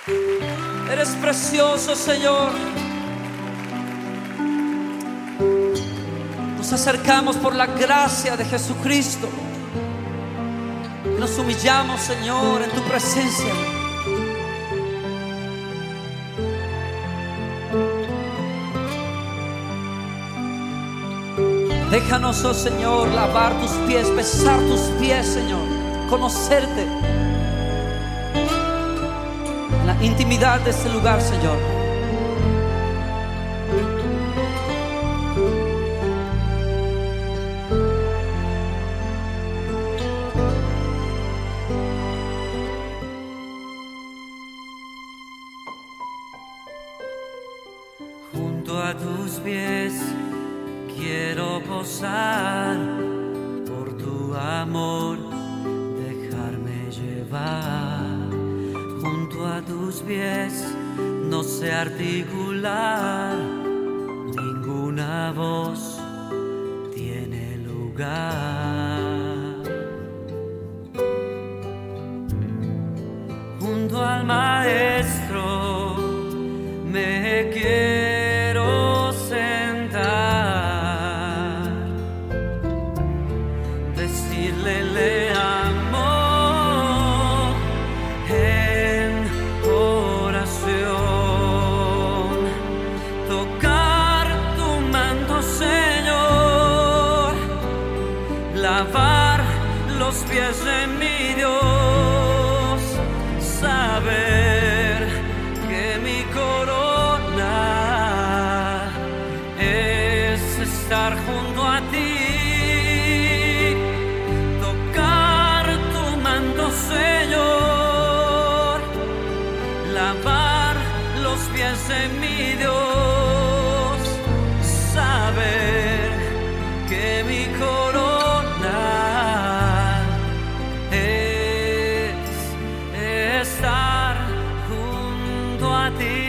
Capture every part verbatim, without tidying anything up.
Eres precioso, Señor. Nos acercamos por la gracia de Jesucristo. Nos humillamos, Señor, en tu presencia. Déjanos, oh Señor, lavar tus pies, besar tus pies, Señor, conocerte en la intimidad de este lugar, Señor. Junto a tus pies quiero posar, por tu amor dejarme llevar. Junto a tus pies no sé articular, ninguna voz tiene lugar. Junto al Maestro me quiero sentar, decirle le amo en oración, tocar tu manto, Señor, lavar los pies de mi Dios, saber que mi corona es estar junto a ti, tocar tu manto, Señor, lavar los pies de mi Dios, saber que mi corona es estar junto a ti.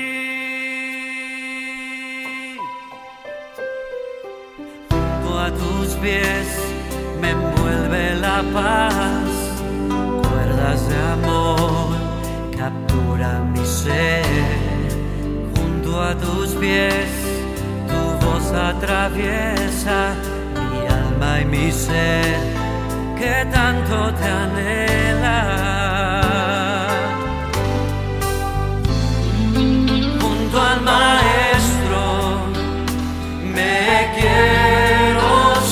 Junto a tus pies me envuelve la paz, cuerdas de amor capturan mi ser. Junto a tus pies tu voz atraviesa mi alma y mi ser, que tanto te anhela. Junto al Maestro me quiero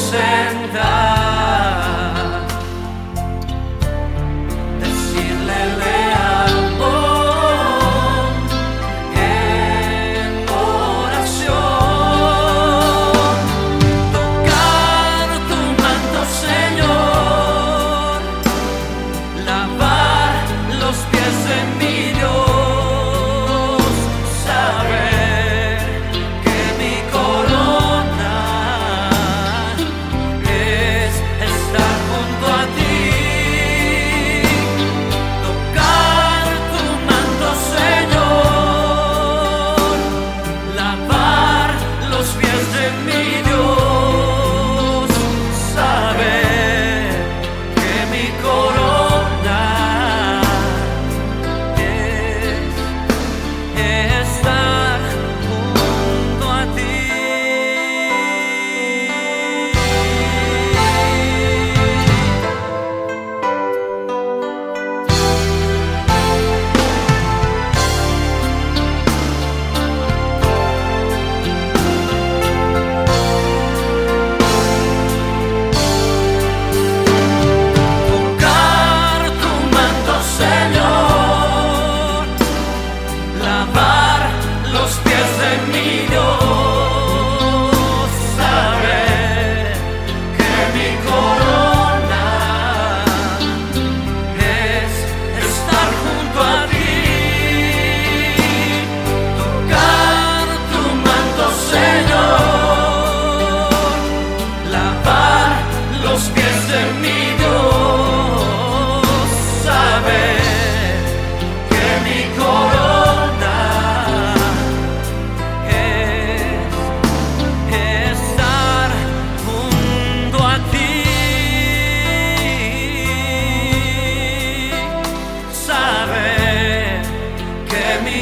sentar, decirle le amo en oración, tocar tu manto, Señor, lavar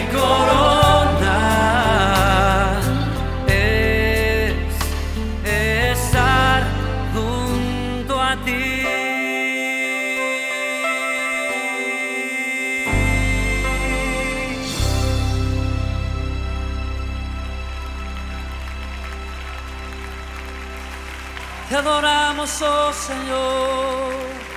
corona es estar junto a ti. Te adoramos, oh Señor.